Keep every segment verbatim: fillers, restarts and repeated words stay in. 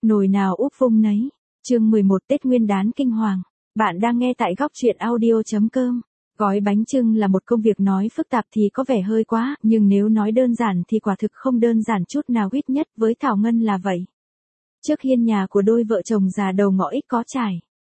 Nồi nào úp vung nấy. Chương mười một Tết Nguyên đán kinh hoàng. Bạn đang nghe tại góc truyện audio chấm com. Gói bánh chưng là một công việc nói phức tạp thì có vẻ hơi quá, nhưng nếu nói đơn giản thì quả thực không đơn giản chút nào, ít nhất với Thảo Ngân là vậy. Trước hiên nhà của đôi vợ chồng già đầu ngõ ít có trải.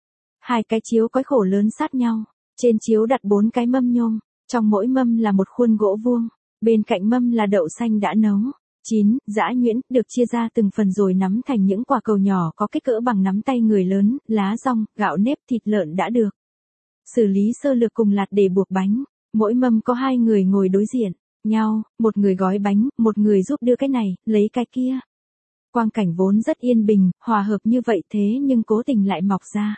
Hai cái chiếu cói khổ lớn sát nhau, trên chiếu đặt bốn cái mâm nhôm, trong mỗi mâm là một khuôn gỗ vuông, bên cạnh mâm là đậu xanh đã nấu, chín, giã nhuyễn, được chia ra từng phần rồi nắm thành những quả cầu nhỏ có kích cỡ bằng nắm tay người lớn, lá dong, gạo nếp, thịt lợn đã được xử lý sơ lược cùng lạt để buộc bánh. Mỗi mâm có hai người ngồi đối diện nhau, một người gói bánh, một người giúp đưa cái này, lấy cái kia. Quang cảnh vốn rất yên bình, hòa hợp như vậy thế nhưng cố tình lại mọc ra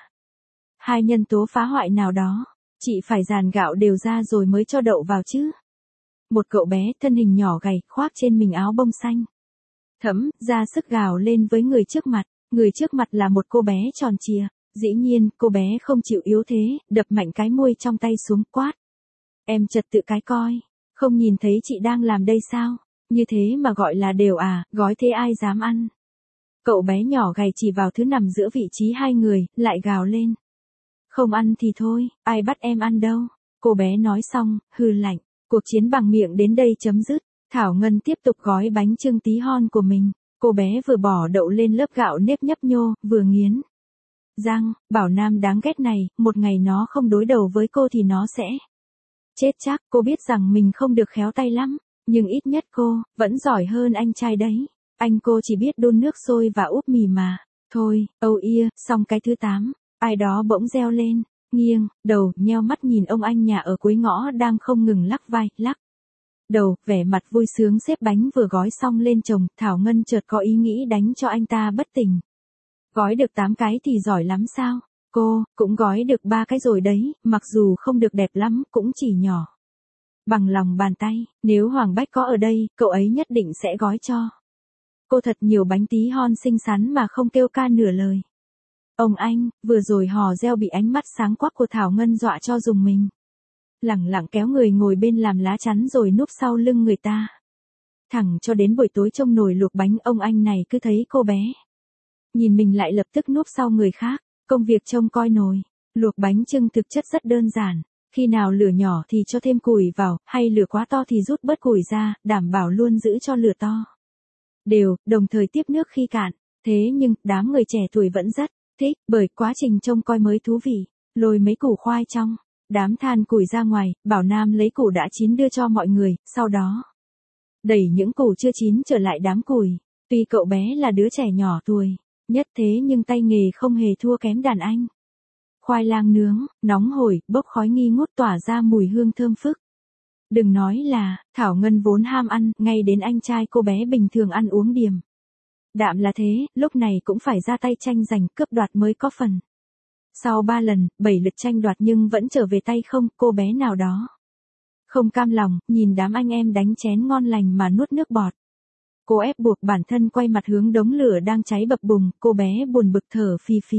hai nhân tố phá hoại nào đó. Chị phải dàn gạo đều ra rồi mới cho đậu vào chứ. Một cậu bé thân hình nhỏ gầy khoác trên mình áo bông xanh thẫm, ra sức gào lên với người trước mặt. Người trước mặt là một cô bé tròn trịa. Dĩ nhiên, cô bé không chịu yếu thế, đập mạnh cái muôi trong tay xuống quát. Em trật tự cái coi, không nhìn thấy chị đang làm đây sao? Như thế mà gọi là đều à, gói thế ai dám ăn? Cậu bé nhỏ gầy chỉ vào thứ nằm giữa vị trí hai người, lại gào lên. Không ăn thì thôi, ai bắt em ăn đâu? Cô bé nói xong, hừ lạnh. Cuộc chiến bằng miệng đến đây chấm dứt. Thảo Ngân tiếp tục gói bánh chưng tí hon của mình. Cô bé vừa bỏ đậu lên lớp gạo nếp nhấp nhô, vừa nghiến răng, Bảo Nam đáng ghét này, một ngày nó không đối đầu với cô thì nó sẽ chết chắc. Cô biết rằng mình không được khéo tay lắm, nhưng ít nhất cô vẫn giỏi hơn anh trai đấy. Anh cô chỉ biết đun nước sôi và úp mì mà. Thôi, âu ia, xong cái thứ tám, ai đó bỗng reo lên, nghiêng đầu, nheo mắt nhìn ông anh nhà ở cuối ngõ đang không ngừng lắc vai, lắc đầu, vẻ mặt vui sướng xếp bánh vừa gói xong lên chồng. Thảo Ngân chợt có ý nghĩ đánh cho anh ta bất tỉnh. Gói được tám cái thì giỏi lắm sao? Cô cũng gói được ba cái rồi đấy, mặc dù không được đẹp lắm, cũng chỉ nhỏ bằng lòng bàn tay. Nếu Hoàng Bách có ở đây, cậu ấy nhất định sẽ gói cho cô thật nhiều bánh tí hon xinh xắn mà không kêu ca nửa lời. Ông anh, vừa rồi hò reo bị ánh mắt sáng quắc của Thảo Ngân dọa cho rùng mình. Lẳng lặng kéo người ngồi bên làm lá chắn rồi núp sau lưng người ta. Thẳng cho đến buổi tối trông nồi luộc bánh, ông anh này cứ thấy cô bé nhìn mình lại lập tức núp sau người khác. Công việc trông coi nồi luộc bánh chưng thực chất rất đơn giản. Khi nào lửa nhỏ thì cho thêm củi vào, hay lửa quá to thì rút bớt củi ra, đảm bảo luôn giữ cho lửa to đều, đồng thời tiếp nước khi cạn. Thế nhưng, đám người trẻ tuổi vẫn rất thích, bởi quá trình trông coi mới thú vị. Lôi mấy củ khoai trong đám than củi ra ngoài, Bảo Nam lấy củ đã chín đưa cho mọi người, sau đó đẩy những củ chưa chín trở lại đám củi. Tuy cậu bé là đứa trẻ nhỏ tuổi nhất thế nhưng tay nghề không hề thua kém đàn anh. Khoai lang nướng, nóng hổi, bốc khói nghi ngút tỏa ra mùi hương thơm phức. Đừng nói là, Thảo Ngân vốn ham ăn, ngay đến anh trai cô bé bình thường ăn uống điềm đạm là thế, lúc này cũng phải ra tay tranh giành cướp đoạt mới có phần. Sau ba lần, bảy lượt tranh đoạt nhưng vẫn trở về tay không, cô bé nào đó không cam lòng, nhìn đám anh em đánh chén ngon lành mà nuốt nước bọt. Cô ép buộc bản thân quay mặt hướng đống lửa đang cháy bập bùng, cô bé buồn bực thở phì phì.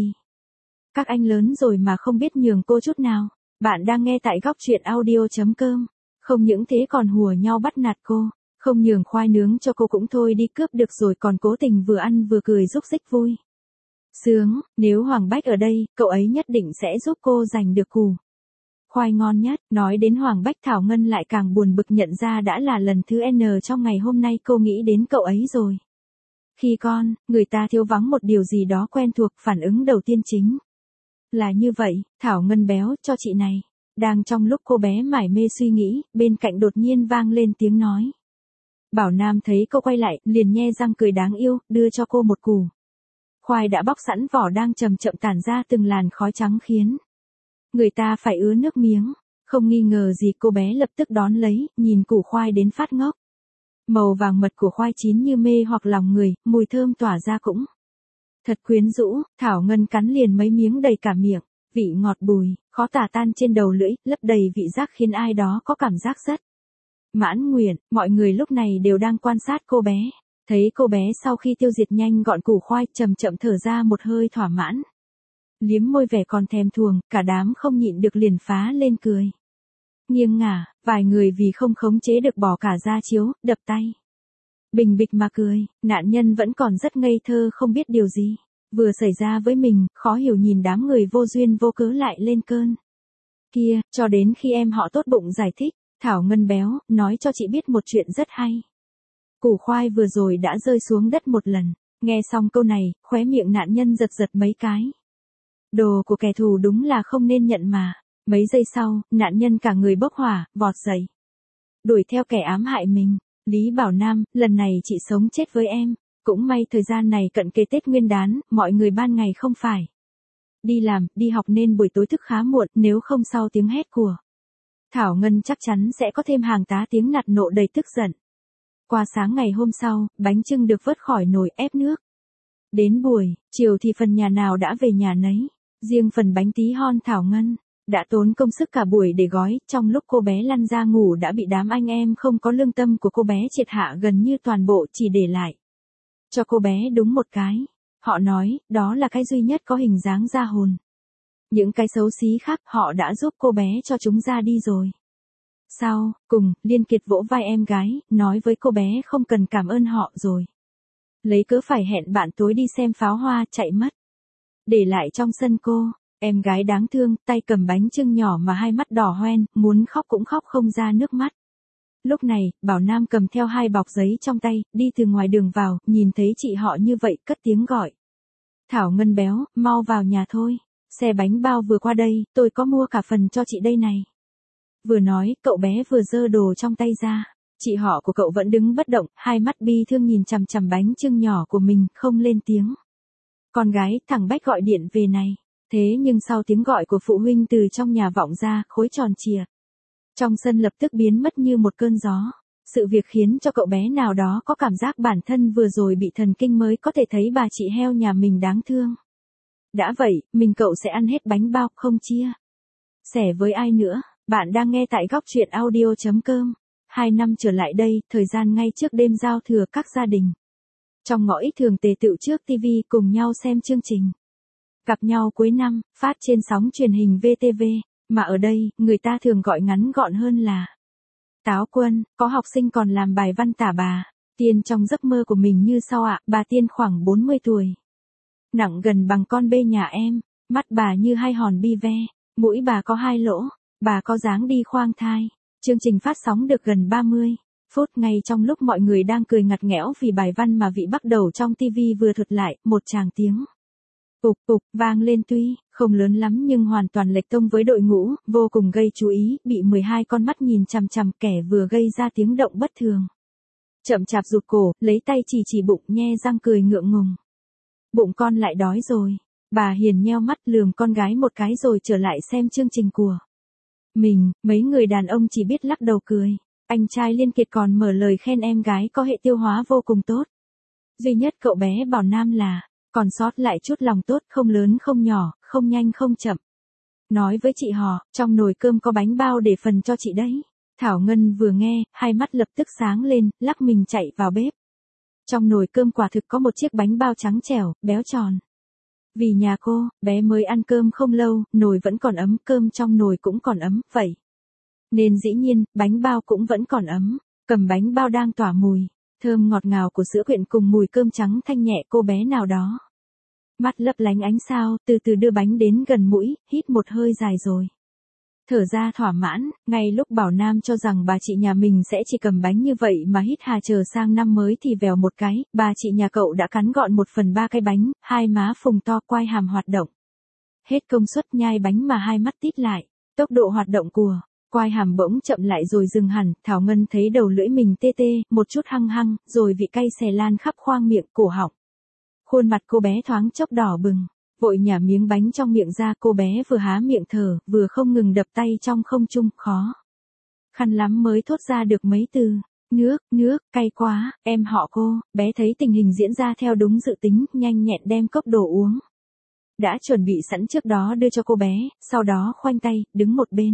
Các anh lớn rồi mà không biết nhường cô chút nào. Bạn đang nghe tại góc truyện audio chấm com. Không những thế còn hùa nhau bắt nạt cô. Không nhường khoai nướng cho cô cũng thôi đi, cướp được rồi còn cố tình vừa ăn vừa cười rúc rích vui sướng. Nếu Hoàng Bách ở đây, cậu ấy nhất định sẽ giúp cô giành được củ khoai ngon nhất. Nói đến Hoàng Bách, Thảo Ngân lại càng buồn bực nhận ra đã là lần thứ N trong ngày hôm nay cô nghĩ đến cậu ấy rồi. Khi con, người ta thiếu vắng một điều gì đó quen thuộc, phản ứng đầu tiên chính là như vậy. Thảo Ngân béo cho chị này. Đang trong lúc cô bé mải mê suy nghĩ, bên cạnh đột nhiên vang lên tiếng nói. Bảo Nam thấy cô quay lại, liền nhe răng cười đáng yêu, đưa cho cô một củ khoai đã bóc sẵn vỏ đang chậm chậm tản ra từng làn khói trắng khiến người ta phải ứa nước miếng. Không nghi ngờ gì cô bé lập tức đón lấy, nhìn củ khoai đến phát ngốc. Màu vàng mật của khoai chín như mê hoặc lòng người, mùi thơm tỏa ra cũng thật quyến rũ. Thảo Ngân cắn liền mấy miếng đầy cả miệng, vị ngọt bùi, khó tả tan trên đầu lưỡi, lấp đầy vị giác khiến ai đó có cảm giác rất mãn nguyện. Mọi người lúc này đều đang quan sát cô bé. Thấy cô bé sau khi tiêu diệt nhanh gọn củ khoai, chậm chậm thở ra một hơi thỏa mãn, liếm môi vẻ còn thèm thuồng, cả đám không nhịn được liền phá lên cười. Nghiêng ngả, vài người vì không khống chế được bỏ cả ra chiếu, đập tay Bình bịch mà cười, nạn nhân vẫn còn rất ngây thơ không biết điều gì. Vừa xảy ra với mình, khó hiểu nhìn đám người vô duyên vô cớ lại lên cơn. Kia, cho đến khi em họ tốt bụng giải thích, Thảo Ngân béo, nói cho chị biết một chuyện rất hay. Củ khoai vừa rồi đã rơi xuống đất một lần, nghe xong câu này, khóe miệng nạn nhân giật giật mấy cái. Đồ của kẻ thù đúng là không nên nhận mà. Mấy giây sau, nạn nhân cả người bốc hỏa, vọt dậy. Đuổi theo kẻ ám hại mình. Lý Bảo Nam, lần này chị sống chết với em. Cũng may thời gian này cận kề Tết Nguyên đán, mọi người ban ngày không phải đi làm, đi học nên buổi tối thức khá muộn, nếu không sau tiếng hét của Thảo Ngân chắc chắn sẽ có thêm hàng tá tiếng nạt nộ đầy tức giận. Qua sáng ngày hôm sau, bánh chưng được vớt khỏi nồi ép nước. Đến buổi chiều thì phần nhà nào đã về nhà nấy. Riêng phần bánh tí hon Thảo Ngân đã tốn công sức cả buổi để gói, trong lúc cô bé lăn ra ngủ đã bị đám anh em không có lương tâm của cô bé triệt hạ gần như toàn bộ, chỉ để lại cho cô bé đúng một cái. Họ nói, đó là cái duy nhất có hình dáng ra hồn. Những cái xấu xí khác họ đã giúp cô bé cho chúng ra đi rồi. Sau cùng, Liên Kiệt vỗ vai em gái, nói với cô bé không cần cảm ơn họ rồi. Lấy cớ phải hẹn bạn tối đi xem pháo hoa, chạy mất. Để lại trong sân cô, em gái đáng thương, tay cầm bánh chưng nhỏ mà hai mắt đỏ hoen, muốn khóc cũng khóc không ra nước mắt. Lúc này, Bảo Nam cầm theo hai bọc giấy trong tay, đi từ ngoài đường vào, nhìn thấy chị họ như vậy, cất tiếng gọi. Thảo Ngân béo, mau vào nhà thôi. Xe bánh bao vừa qua đây, tôi có mua cả phần cho chị đây này. Vừa nói, cậu bé vừa giơ đồ trong tay ra. Chị họ của cậu vẫn đứng bất động, hai mắt bi thương nhìn chằm chằm bánh chưng nhỏ của mình, không lên tiếng. Con gái, thằng Bách gọi điện về này. Thế nhưng sau tiếng gọi của phụ huynh từ trong nhà vọng ra, khối tròn chìa. Trong sân lập tức biến mất như một cơn gió. Sự việc khiến cho cậu bé nào đó có cảm giác bản thân vừa rồi bị thần kinh mới có thể thấy bà chị heo nhà mình đáng thương. Đã vậy, mình cậu sẽ ăn hết bánh bao, không chia sẻ với ai nữa. Bạn đang nghe tại góc truyện audio chấm com. Hai năm trở lại đây, thời gian ngay trước đêm giao thừa, các gia đình trong ngõ ít thường tề tựu trước ti vi cùng nhau xem chương trình Gặp nhau cuối năm, phát trên sóng truyền hình vê tê vê, mà ở đây, người ta thường gọi ngắn gọn hơn là Táo Quân. Có học sinh còn làm bài văn tả bà Tiên trong giấc mơ của mình như sau ạ. Bà Tiên khoảng bốn mươi tuổi, nặng gần bằng con bê nhà em, mắt bà như hai hòn bi ve, mũi bà có hai lỗ, bà có dáng đi khoang thai. Chương trình phát sóng được gần ba mươi phút, ngay trong lúc mọi người đang cười ngặt nghẽo vì bài văn mà vị bắt đầu trong ti vi vừa thuật lại, một tràng tiếng ục ục vang lên, tuy không lớn lắm nhưng hoàn toàn lệch tông với đội ngũ, vô cùng gây chú ý, bị mười hai con mắt nhìn chằm chằm, kẻ vừa gây ra tiếng động bất thường chậm chạp rụt cổ, lấy tay chỉ chỉ bụng, nhe răng cười ngượng ngùng. Bụng con lại đói rồi. Bà Hiền nheo mắt lườm con gái một cái rồi trở lại xem chương trình của mình. Mấy người đàn ông chỉ biết lắc đầu cười. Anh trai Liên Kiệt còn mở lời khen em gái có hệ tiêu hóa vô cùng tốt. Duy nhất cậu bé Bảo Nam là còn sót lại chút lòng tốt, không lớn không nhỏ, không nhanh không chậm. Nói với chị họ, trong nồi cơm có bánh bao để phần cho chị đấy. Thảo Ngân vừa nghe, hai mắt lập tức sáng lên, lắc mình chạy vào bếp. Trong nồi cơm quả thực có một chiếc bánh bao trắng trẻo, béo tròn. Vì nhà cô, bé mới ăn cơm không lâu, nồi vẫn còn ấm, cơm trong nồi cũng còn ấm, vậy nên dĩ nhiên, bánh bao cũng vẫn còn ấm. Cầm bánh bao đang tỏa mùi thơm ngọt ngào của sữa quyện cùng mùi cơm trắng thanh nhẹ, cô bé nào đó mắt lấp lánh ánh sao, từ từ đưa bánh đến gần mũi, hít một hơi dài rồi thở ra thỏa mãn. Ngay lúc Bảo Nam cho rằng bà chị nhà mình sẽ chỉ cầm bánh như vậy mà hít hà chờ sang năm mới thì vèo một cái, bà chị nhà cậu đã cắn gọn một phần ba cái bánh, hai má phùng to, quai hàm hoạt động hết công suất nhai bánh mà hai mắt tít lại. Tốc độ hoạt động của quai hàm bỗng chậm lại rồi dừng hẳn. Thảo Ngân thấy đầu lưỡi mình tê tê, một chút hăng hăng, rồi vị cay xè lan khắp khoang miệng, cổ họng. Khuôn mặt cô bé thoáng chốc đỏ bừng, vội nhả miếng bánh trong miệng ra. Cô bé vừa há miệng thở, vừa không ngừng đập tay trong không trung, khó khăn lắm mới thốt ra được mấy từ. Nước, nước, cay quá. Em họ cô, bé thấy tình hình diễn ra theo đúng dự tính, nhanh nhẹn đem cốc đồ uống đã chuẩn bị sẵn trước đó đưa cho cô bé, sau đó khoanh tay, đứng một bên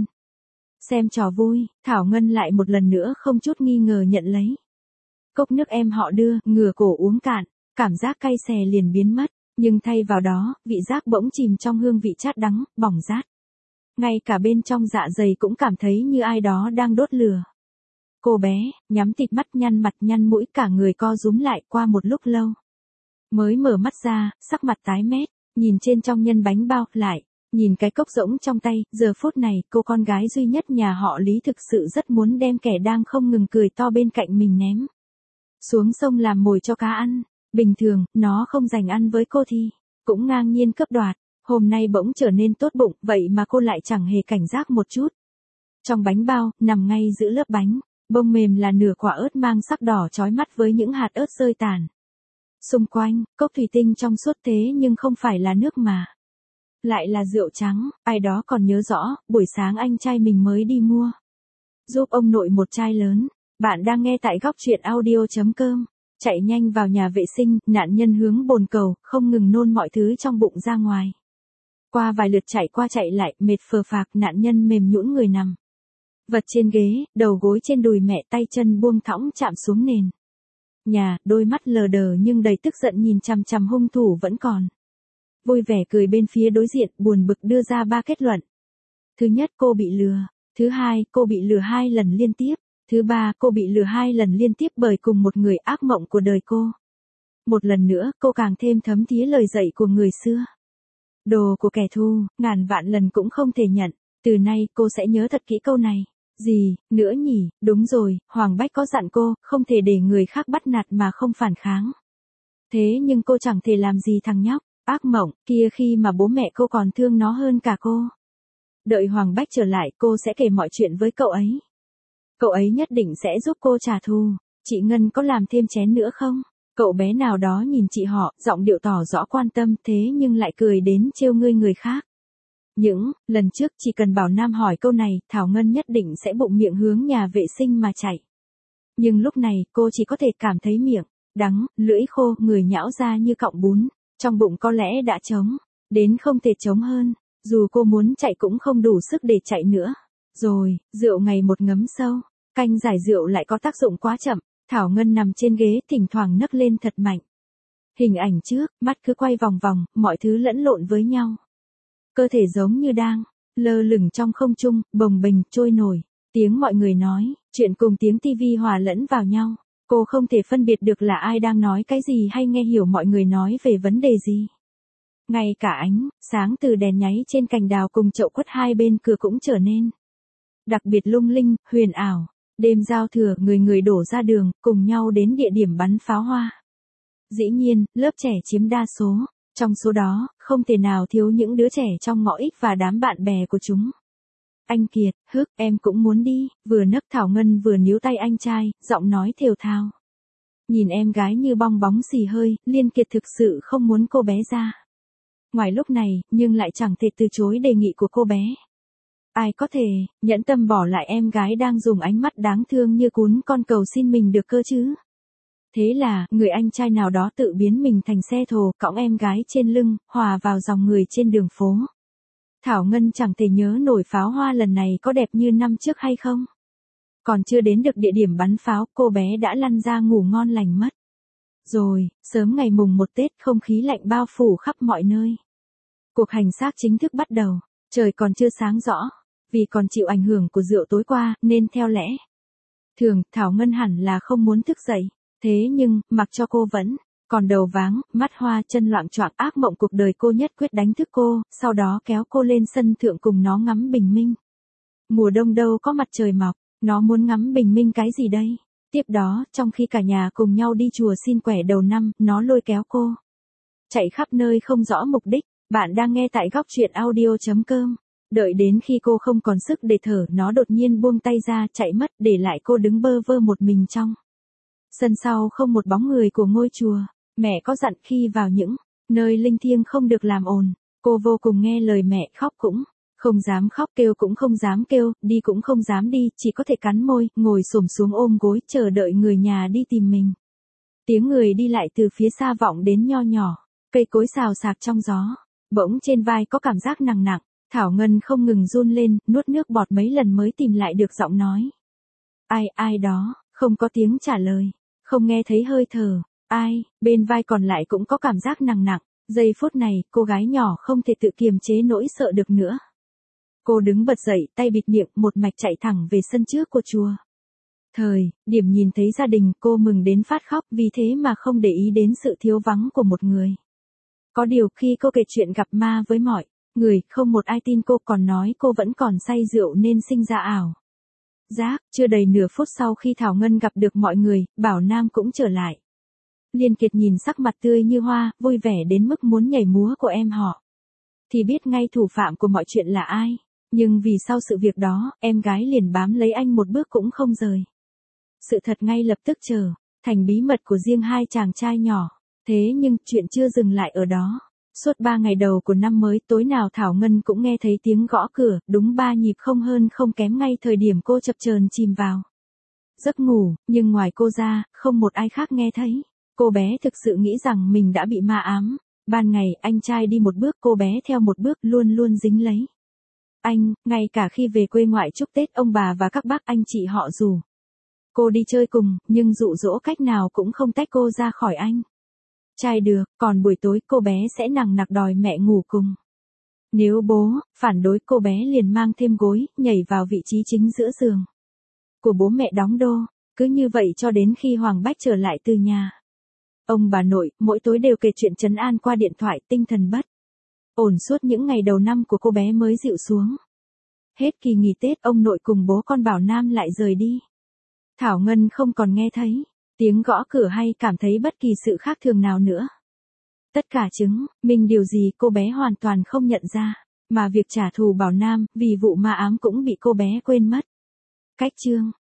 xem trò vui. Thảo Ngân lại một lần nữa không chút nghi ngờ nhận lấy cốc nước em họ đưa, ngửa cổ uống cạn, cảm giác cay xè liền biến mất, nhưng thay vào đó, vị giác bỗng chìm trong hương vị chát đắng, bỏng rát. Ngay cả bên trong dạ dày cũng cảm thấy như ai đó đang đốt lửa. Cô bé, nhắm tịt mắt nhăn mặt nhăn mũi cả người co rúm lại qua một lúc lâu. Mới mở mắt ra, sắc mặt tái mét, nhìn trên trong nhân bánh bao, lại, nhìn cái cốc rỗng trong tay, giờ phút này, cô con gái duy nhất nhà họ Lý thực sự rất muốn đem kẻ đang không ngừng cười to bên cạnh mình ném xuống sông làm mồi cho cá ăn. Bình thường, nó không dành ăn với cô thì cũng ngang nhiên cướp đoạt. Hôm nay bỗng trở nên tốt bụng, vậy mà cô lại chẳng hề cảnh giác một chút. Trong bánh bao, nằm ngay giữa lớp bánh, bông mềm là nửa quả ớt mang sắc đỏ chói mắt với những hạt ớt rơi tàn. Xung quanh, cốc thủy tinh trong suốt thế nhưng không phải là nước mà lại là rượu trắng. Ai đó còn nhớ rõ, buổi sáng anh trai mình mới đi mua giúp ông nội một chai lớn. Bạn đang nghe tại góc truyện audio chấm com. Chạy nhanh vào nhà vệ sinh, nạn nhân hướng bồn cầu, không ngừng nôn mọi thứ trong bụng ra ngoài. Qua vài lượt chạy qua chạy lại, mệt phờ phạc, nạn nhân mềm nhũn người nằm vật trên ghế, đầu gối trên đùi mẹ, tay chân buông thõng chạm xuống nền nhà, đôi mắt lờ đờ nhưng đầy tức giận nhìn chằm chằm hung thủ vẫn còn vui vẻ cười bên phía đối diện, buồn bực đưa ra ba kết luận. Thứ nhất, cô bị lừa. Thứ hai, cô bị lừa hai lần liên tiếp. Thứ ba, cô bị lừa hai lần liên tiếp bởi cùng một người, ác mộng của đời cô. Một lần nữa, cô càng thêm thấm thía lời dạy của người xưa. Đồ của kẻ thù, ngàn vạn lần cũng không thể nhận. Từ nay, cô sẽ nhớ thật kỹ câu này. Gì, nữa nhỉ, đúng rồi, Hoàng Bách có dặn cô, không thể để người khác bắt nạt mà không phản kháng. Thế nhưng cô chẳng thể làm gì thằng nhóc, ác mộng, kia khi mà bố mẹ cô còn thương nó hơn cả cô. Đợi Hoàng Bách trở lại, cô sẽ kể mọi chuyện với cậu ấy. Cậu ấy nhất định sẽ giúp cô trả thù. Chị Ngân có làm thêm chén nữa không? Cậu bé nào đó nhìn chị họ, giọng điệu tỏ rõ quan tâm, thế nhưng lại cười đến trêu ngươi người khác. Những lần trước chỉ cần Bảo Nam hỏi câu này, Thảo Ngân nhất định sẽ bụng miệng hướng nhà vệ sinh mà chạy. Nhưng lúc này, cô chỉ có thể cảm thấy miệng đắng, lưỡi khô, người nhão ra như cọng bún. Trong bụng có lẽ đã trống, đến không thể trống hơn. Dù cô muốn chạy cũng không đủ sức để chạy nữa. Rồi, rượu ngày một ngấm sâu, canh giải rượu lại có tác dụng quá chậm. Thảo Ngân nằm trên ghế, thỉnh thoảng nấc lên thật mạnh. Hình ảnh trước, mắt cứ quay vòng vòng, mọi thứ lẫn lộn với nhau. Cơ thể giống như đang lơ lửng trong không trung, bồng bềnh, trôi nổi. Tiếng mọi người nói, chuyện cùng tiếng tivi hòa lẫn vào nhau. Cô không thể phân biệt được là ai đang nói cái gì hay nghe hiểu mọi người nói về vấn đề gì. Ngay cả ánh sáng từ đèn nháy trên cành đào cùng chậu quất hai bên cửa cũng trở nên đặc biệt lung linh, huyền ảo. Đêm giao thừa, người người đổ ra đường, cùng nhau đến địa điểm bắn pháo hoa. Dĩ nhiên, lớp trẻ chiếm đa số. Trong số đó, không thể nào thiếu những đứa trẻ trong ngõ ích và đám bạn bè của chúng. Anh Kiệt, hức, em cũng muốn đi, vừa nấc Thảo Ngân vừa níu tay anh trai, giọng nói thều thào. Nhìn em gái như bong bóng xì hơi, Liên Kiệt thực sự không muốn cô bé ra ngoài lúc này, nhưng lại chẳng thể từ chối đề nghị của cô bé. Ai có thể nhẫn tâm bỏ lại em gái đang dùng ánh mắt đáng thương như cún con cầu xin mình được cơ chứ? Thế là, người anh trai nào đó tự biến mình thành xe thồ, cõng em gái trên lưng, hòa vào dòng người trên đường phố. Thảo Ngân chẳng thể nhớ nổi pháo hoa lần này có đẹp như năm trước hay không. Còn chưa đến được địa điểm bắn pháo, cô bé đã lăn ra ngủ ngon lành mất. Rồi, sớm ngày mùng một Tết, không khí lạnh bao phủ khắp mọi nơi. Cuộc hành xác chính thức bắt đầu, trời còn chưa sáng rõ. Vì còn chịu ảnh hưởng của rượu tối qua, nên theo lẽ thường, Thảo Ngân hẳn là không muốn thức dậy. Thế nhưng, mặc cho cô vẫn còn đầu váng, mắt hoa, chân loạng choạng, ác mộng cuộc đời cô nhất quyết đánh thức cô, sau đó kéo cô lên sân thượng cùng nó ngắm bình minh. Mùa đông đâu có mặt trời mọc, nó muốn ngắm bình minh cái gì đây? Tiếp đó, trong khi cả nhà cùng nhau đi chùa xin quẻ đầu năm, nó lôi kéo cô chạy khắp nơi không rõ mục đích. Bạn đang nghe tại góc truyện audio chấm com. Đợi đến khi cô không còn sức để thở, nó đột nhiên buông tay ra, chạy mất, để lại cô đứng bơ vơ một mình trong sân sau không một bóng người của ngôi chùa. Mẹ có dặn khi vào những nơi linh thiêng không được làm ồn. Cô vô cùng nghe lời mẹ, khóc cũng không dám khóc, kêu cũng không dám kêu, đi cũng không dám đi, chỉ có thể cắn môi, ngồi xổm xuống ôm gối, chờ đợi người nhà đi tìm mình. Tiếng người đi lại từ phía xa vọng đến nho nhỏ, cây cối xào xạc trong gió. Bỗng trên vai có cảm giác nặng nặng, Thảo Ngân không ngừng run lên, nuốt nước bọt mấy lần mới tìm lại được giọng nói. Ai, ai đó, không có tiếng trả lời, không nghe thấy hơi thở. Ai, bên vai còn lại cũng có cảm giác nặng nặng. Giây phút này, cô gái nhỏ không thể tự kiềm chế nỗi sợ được nữa. Cô đứng bật dậy, tay bịt miệng, một mạch chạy thẳng về sân trước của chùa. Thời, điểm nhìn thấy gia đình cô mừng đến phát khóc vì thế mà không để ý đến sự thiếu vắng của một người. Có điều khi cô kể chuyện gặp ma với mọi người, không một ai tin cô, còn nói cô vẫn còn say rượu nên sinh ra ảo giác. Chưa đầy nửa phút sau khi Thảo Ngân gặp được mọi người, Bảo Nam cũng trở lại. Liên Kiệt nhìn sắc mặt tươi như hoa, vui vẻ đến mức muốn nhảy múa của em họ, thì biết ngay thủ phạm của mọi chuyện là ai. Nhưng vì sau sự việc đó, em gái liền bám lấy anh một bước cũng không rời. Sự thật ngay lập tức trở thành bí mật của riêng hai chàng trai nhỏ. Thế nhưng chuyện chưa dừng lại ở đó. Suốt ba ngày đầu của năm mới, tối nào Thảo Ngân cũng nghe thấy tiếng gõ cửa, đúng ba nhịp không hơn không kém ngay thời điểm cô chập chờn chìm vào giấc ngủ, nhưng ngoài cô ra, không một ai khác nghe thấy. Cô bé thực sự nghĩ rằng mình đã bị ma ám. Ban ngày, anh trai đi một bước, cô bé theo một bước, luôn luôn dính lấy anh, ngay cả khi về quê ngoại chúc Tết, ông bà và các bác anh chị họ rủ cô đi chơi cùng, nhưng dụ dỗ cách nào cũng không tách cô ra khỏi anh trai được. Còn buổi tối cô bé sẽ nằng nặc đòi mẹ ngủ cùng. Nếu bố phản đối, cô bé liền mang thêm gối, nhảy vào vị trí chính giữa giường của bố mẹ đóng đô. Cứ như vậy cho đến khi Hoàng Bách trở lại từ nhà ông bà nội, mỗi tối đều kể chuyện trấn an qua điện thoại. Tinh thần bất ổn suốt những ngày đầu năm của cô bé mới dịu xuống. Hết kỳ nghỉ Tết, ông nội cùng bố con Bảo Nam lại rời đi. Thảo Ngân không còn nghe thấy tiếng gõ cửa hay cảm thấy bất kỳ sự khác thường nào nữa. Tất cả chứng minh điều gì cô bé hoàn toàn không nhận ra, mà việc trả thù Bảo Nam vì vụ ma ám cũng bị cô bé quên mất. Cách chương